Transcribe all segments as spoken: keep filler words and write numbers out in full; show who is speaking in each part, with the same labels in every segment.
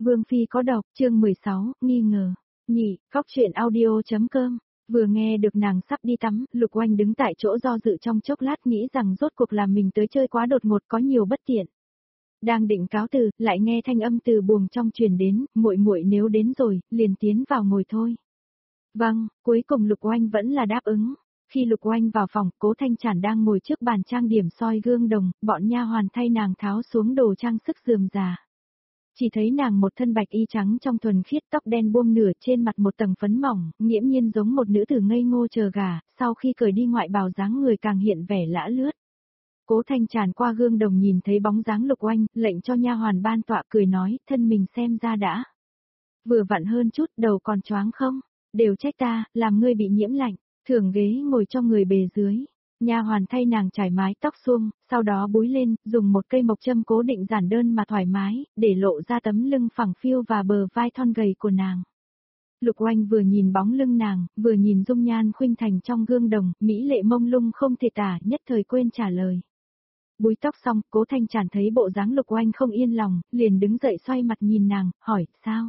Speaker 1: Vương Phi có độc, chương mười sáu, nghi ngờ. Nhị, góc truyện audio.com. Vừa nghe được nàng sắp đi tắm, Lục Oanh đứng tại chỗ do dự trong chốc lát nghĩ rằng rốt cuộc là mình tới chơi quá đột ngột có nhiều bất tiện. Đang định cáo từ, lại nghe thanh âm từ buồng trong truyền đến, muội muội nếu đến rồi, liền tiến vào ngồi thôi. Vâng, cuối cùng Lục Oanh vẫn là đáp ứng. Khi Lục Oanh vào phòng, Cố Thanh Trản đang ngồi trước bàn trang điểm soi gương đồng, bọn nha hoàn thay nàng tháo xuống đồ trang sức rườm rà. Chỉ thấy nàng một thân bạch y trắng trong thuần khiết, tóc đen buông nửa trên mặt một tầng phấn mỏng, nghiễm nhiên giống một nữ tử ngây ngô chờ gà, sau khi cởi đi ngoại bào dáng người càng hiện vẻ lã lướt. Cố Thanh Tràn qua gương đồng nhìn thấy bóng dáng Lục Oanh, lệnh cho nha hoàn ban tọa cười nói, thân mình xem ra đã. Vừa vặn hơn chút, đầu còn choáng không? Đều trách ta, làm ngươi bị nhiễm lạnh, thường ghế ngồi cho người bề dưới. Nha hoàn thay nàng trải mái tóc suông, sau đó búi lên, dùng một cây mộc châm cố định giản đơn mà thoải mái, để lộ ra tấm lưng phẳng phiu và bờ vai thon gầy của nàng. Lục Oanh vừa nhìn bóng lưng nàng, vừa nhìn dung nhan khuynh thành trong gương đồng, mỹ lệ mông lung không thể tả, nhất thời quên trả lời. Búi tóc xong, Cố Thanh Tràn thấy bộ dáng Lục Oanh không yên lòng, liền đứng dậy xoay mặt nhìn nàng, hỏi, sao?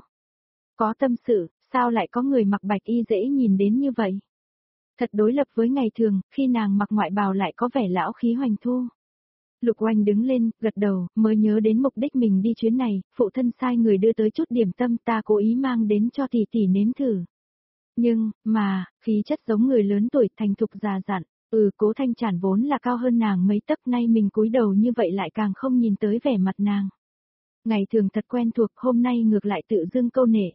Speaker 1: Có tâm sự, sao lại có người mặc bạch y dễ nhìn đến như vậy? Thật đối lập với ngày thường, khi nàng mặc ngoại bào lại có vẻ lão khí hoành thu. Lục Oanh đứng lên, gật đầu, mới nhớ đến mục đích mình đi chuyến này, phụ thân sai người đưa tới chút điểm tâm ta cố ý mang đến cho tỷ tỷ nếm thử. Nhưng, mà, khí chất giống người lớn tuổi thành thục già dặn, ừ Cố Thanh Tràn vốn là cao hơn nàng mấy tấc nay mình cúi đầu như vậy lại càng không nhìn tới vẻ mặt nàng. Ngày thường thật quen thuộc, hôm nay ngược lại tự dưng câu nể.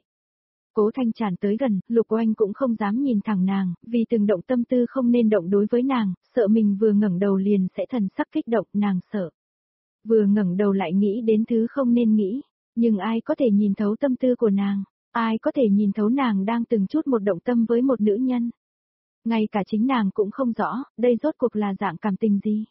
Speaker 1: Cố Thanh Tràn tới gần, Lục Oanh cũng không dám nhìn thẳng nàng, vì từng động tâm tư không nên động đối với nàng, sợ mình vừa ngẩng đầu liền sẽ thần sắc kích động, nàng sợ. Vừa ngẩng đầu lại nghĩ đến thứ không nên nghĩ, nhưng ai có thể nhìn thấu tâm tư của nàng, ai có thể nhìn thấu nàng đang từng chút một động tâm với một nữ nhân. Ngay cả chính nàng cũng không rõ, đây rốt cuộc là dạng cảm tình gì.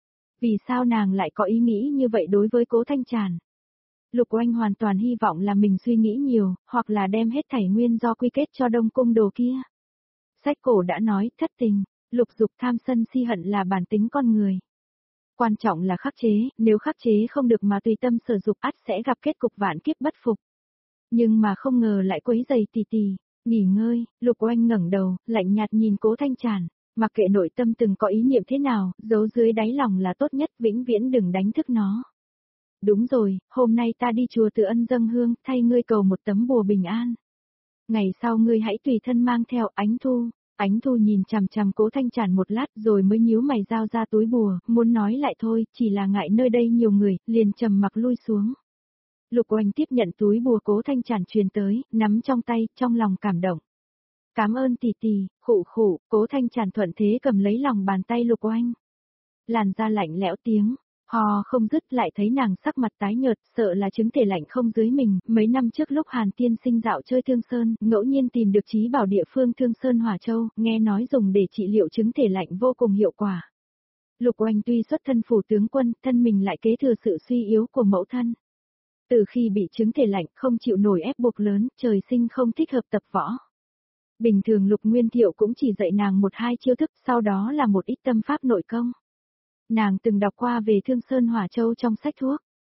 Speaker 1: Vì sao nàng lại có ý nghĩ như vậy đối với Cố Thanh Tràn? Lục Oanh hoàn toàn hy vọng là mình suy nghĩ nhiều, hoặc là đem hết thảy nguyên do quy kết cho Đông Cung đồ kia. Sách cổ đã nói, thất tình, lục dục tham sân si hận là bản tính con người. Quan trọng là khắc chế, nếu khắc chế không được mà tùy tâm sở dục ắt sẽ gặp kết cục vạn kiếp bất phục. Nhưng mà không ngờ lại quấy giày tì tì, nghỉ ngơi, Lục Oanh ngẩng đầu, lạnh nhạt nhìn Cố Thanh Tràn, mặc kệ nội tâm từng có ý niệm thế nào, giấu dưới đáy lòng là tốt nhất, vĩnh viễn đừng đánh thức nó. Đúng rồi, hôm nay ta đi chùa Từ Ân dâng hương, thay ngươi cầu một tấm bùa bình an. Ngày sau ngươi hãy tùy thân mang theo. Ánh Thu. Ánh Thu nhìn chằm chằm Cố Thanh Tràn một lát rồi mới nhíu mày giao ra túi bùa, muốn nói lại thôi, chỉ là ngại nơi đây nhiều người, liền trầm mặc lui xuống. Lục Oanh tiếp nhận túi bùa Cố Thanh Tràn truyền tới, nắm trong tay, trong lòng cảm động. Cảm ơn tỷ tỷ, khụ khụ, Cố Thanh Tràn thuận thế cầm lấy lòng bàn tay Lục Oanh. Làn da lạnh lẽo tiếng. Hò không dứt lại thấy nàng sắc mặt tái nhợt, sợ là chứng thể lạnh không dưới mình, mấy năm trước lúc Hàn Tiên Sinh dạo chơi Thương Sơn, ngẫu nhiên tìm được trí bảo địa phương Thương Sơn Hỏa Châu, nghe nói dùng để trị liệu chứng thể lạnh vô cùng hiệu quả. Lục Oanh tuy xuất thân phủ tướng quân, thân mình lại kế thừa sự suy yếu của mẫu thân. Từ khi bị chứng thể lạnh không chịu nổi ép buộc lớn, trời sinh không thích hợp tập võ. Bình thường Lục Nguyên Thiệu cũng chỉ dạy nàng một hai chiêu thức, sau đó là một ít tâm pháp nội công. Nàng từng đọc qua về Thương Sơn Hỏa Châu trong sách thuốc.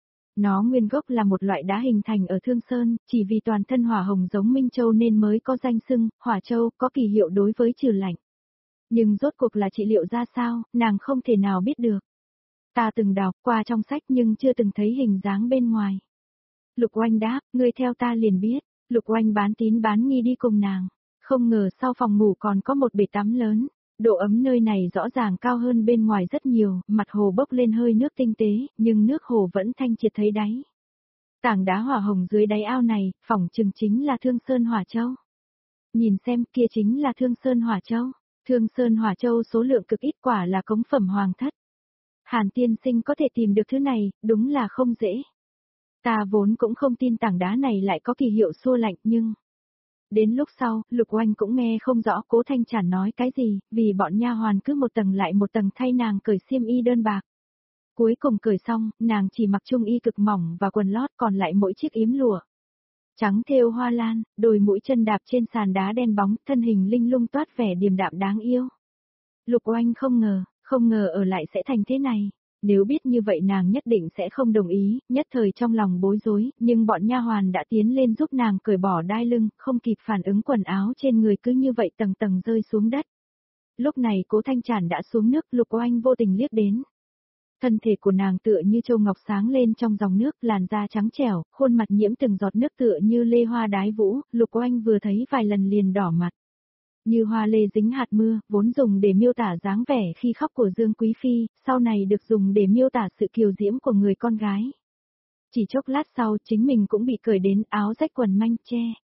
Speaker 1: Nó nguyên gốc là một loại đá hình thành ở Thương Sơn, chỉ vì toàn thân hỏa hồng giống Minh Châu nên mới có danh xưng, Hỏa Châu, có kỳ hiệu đối với trừ lạnh. Nhưng rốt cuộc là trị liệu ra sao, nàng không thể nào biết được. Ta từng đọc qua trong sách nhưng chưa từng thấy hình dáng bên ngoài. Lục Oanh đáp, ngươi theo ta liền biết. Lục Oanh bán tín bán nghi đi cùng nàng. Không ngờ sau phòng ngủ còn có một bể tắm lớn. Độ ấm nơi này rõ ràng cao hơn bên ngoài rất nhiều, mặt hồ bốc lên hơi nước tinh tế, nhưng nước hồ vẫn thanh triệt thấy đáy. Tảng đá hỏa hồng dưới đáy ao này, phỏng chừng chính là Thương Sơn Hỏa Châu. Nhìn xem, kia chính là Thương Sơn Hỏa Châu. Thương Sơn Hỏa Châu số lượng cực ít, quả là cống phẩm hoàng thất. Hàn Tiên Sinh có thể tìm được thứ này, đúng là không dễ. Ta vốn cũng không tin tảng đá này lại có kỳ hiệu xua lạnh nhưng... Đến lúc sau, Lục Oanh cũng nghe không rõ Cố Thanh Tràn nói cái gì, vì bọn nha hoàn cứ một tầng lại một tầng thay nàng cởi xiêm y đơn bạc. Cuối cùng cởi xong, nàng chỉ mặc chung y cực mỏng và quần lót còn lại mỗi chiếc yếm lụa. Trắng thêu hoa lan, đôi mũi chân đạp trên sàn đá đen bóng, thân hình linh lung toát vẻ điềm đạm đáng yêu. Lục Oanh không ngờ, không ngờ ở lại sẽ thành thế này. Nếu biết như vậy nàng nhất định sẽ không đồng ý, nhất thời trong lòng bối rối, nhưng bọn nha hoàn đã tiến lên giúp nàng cởi bỏ đai lưng, không kịp phản ứng quần áo trên người cứ như vậy tầng tầng rơi xuống đất. Lúc này Cố Thanh Trản đã xuống nước, Lục Oanh vô tình liếc đến. Thân thể của nàng tựa như châu ngọc sáng lên trong dòng nước, làn da trắng trẻo, khuôn mặt nhiễm từng giọt nước tựa như lê hoa đái vũ, Lục Oanh vừa thấy vài lần liền đỏ mặt. Như hoa lê dính hạt mưa, vốn dùng để miêu tả dáng vẻ khi khóc của Dương Quý Phi, sau này được dùng để miêu tả sự kiều diễm của người con gái. Chỉ chốc lát sau chính mình cũng bị cởi đến áo rách quần manh che.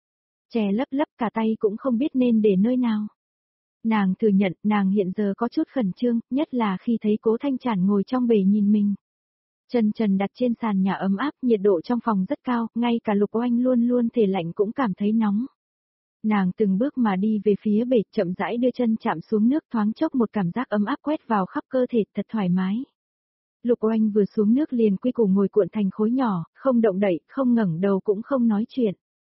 Speaker 1: Che lấp lấp cả tay cũng không biết nên để nơi nào. Nàng thừa nhận nàng hiện giờ có chút khẩn trương, nhất là khi thấy Cố Thanh Trản ngồi trong bể nhìn mình. Chân trần đặt trên sàn nhà ấm áp, nhiệt độ trong phòng rất cao, ngay cả Lục Oanh luôn luôn thể lạnh cũng cảm thấy nóng. Nàng từng bước mà đi về phía bể, chậm rãi đưa chân chạm xuống nước, thoáng chốc một cảm giác ấm áp quét vào khắp cơ thể, thật thoải mái. Lục Oanh vừa xuống nước liền quy củ ngồi cuộn thành khối nhỏ, không động đậy, không ngẩng đầu cũng không nói chuyện.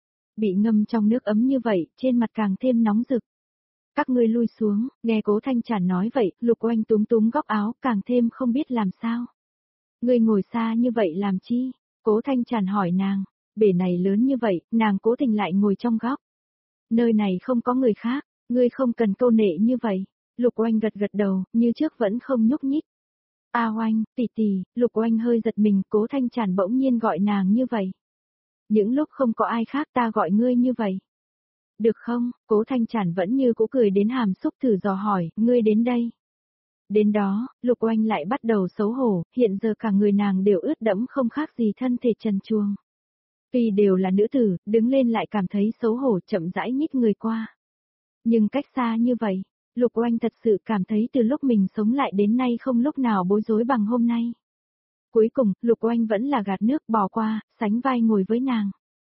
Speaker 1: Bị ngâm trong nước ấm như vậy, trên mặt càng thêm nóng rực. Các ngươi lui xuống, nghe Cố Thanh Trản nói vậy, Lục Oanh túm túm góc áo, càng thêm không biết làm sao. Ngươi ngồi xa như vậy làm chi? Cố Thanh Trản hỏi nàng, bể này lớn như vậy, nàng cố tình lại ngồi trong góc. Nơi này không có người khác, ngươi không cần câu nệ như vậy. Lục Oanh gật gật đầu, như trước vẫn không nhúc nhích. A Oanh, tỷ tỷ, Lục Oanh hơi giật mình, Cố Thanh Trản bỗng nhiên gọi nàng như vậy. Những lúc không có ai khác ta gọi ngươi như vậy. Được không? Cố Thanh Trản vẫn như cũ cười đến hàm xúc thử dò hỏi, ngươi đến đây. Đến đó, Lục Oanh lại bắt đầu xấu hổ, hiện giờ cả người nàng đều ướt đẫm không khác gì thân thể trần truồng. Vì đều là nữ tử, đứng lên lại cảm thấy xấu hổ, chậm rãi nhích người qua. Nhưng cách xa như vậy, Lục Oanh thật sự cảm thấy từ lúc mình sống lại đến nay không lúc nào bối rối bằng hôm nay. Cuối cùng, Lục Oanh vẫn là gạt nước bỏ qua, sánh vai ngồi với nàng.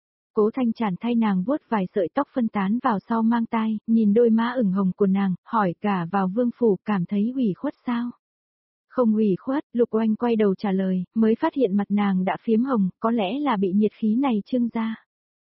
Speaker 1: Cố Thanh Trản thay nàng vuốt vài sợi tóc phân tán vào sau mang tai, nhìn đôi má ửng hồng của nàng, hỏi cả vào vương phủ cảm thấy ủy khuất sao? Không ủy khuất, Lục Oanh quay đầu trả lời, mới phát hiện mặt nàng đã phiếm hồng, có lẽ là bị nhiệt khí này trưng ra.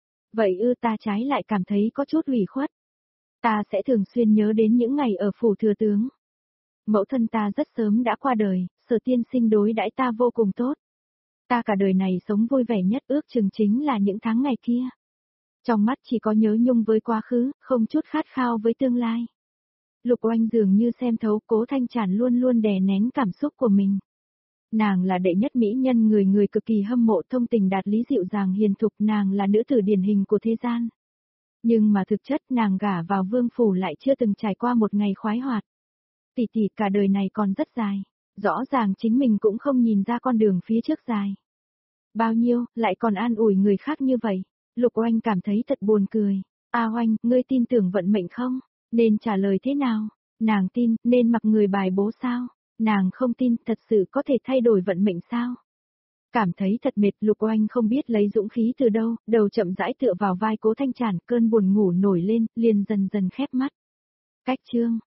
Speaker 1: Vậy ư, ta trái lại cảm thấy có chút ủy khuất. Ta sẽ thường xuyên nhớ đến những ngày ở phủ thừa tướng. Mẫu thân ta rất sớm đã qua đời, Sở tiên sinh đối đãi ta vô cùng tốt. Ta cả đời này sống vui vẻ nhất ước chừng chính là những tháng ngày kia. Trong mắt chỉ có nhớ nhung với quá khứ, không chút khát khao với tương lai. Lục Oanh dường như xem thấu Cố Thanh Trản luôn luôn đè nén cảm xúc của mình. Nàng là đệ nhất mỹ nhân, người người cực kỳ hâm mộ, thông tình đạt lý, dịu dàng hiền thục, nàng là nữ tử điển hình của thế gian. Nhưng mà thực chất nàng gả vào vương phủ lại chưa từng trải qua một ngày khoái hoạt. Tỷ tỷ, cả đời này còn rất dài. Rõ ràng chính mình cũng không nhìn ra con đường phía trước dài. Bao nhiêu, lại còn an ủi người khác như vậy. Lục Oanh cảm thấy thật buồn cười. A Oanh, ngươi tin tưởng vận mệnh không? Nên trả lời thế nào? Nàng tin, nên mặc người bài bố sao? Nàng không tin, thật sự có thể thay đổi vận mệnh sao? Cảm thấy thật mệt, Lục Oanh không biết lấy dũng khí từ đâu, đầu chậm rãi tựa vào vai Cố Thanh Trản, cơn buồn ngủ nổi lên, liền dần dần khép mắt. Cách chương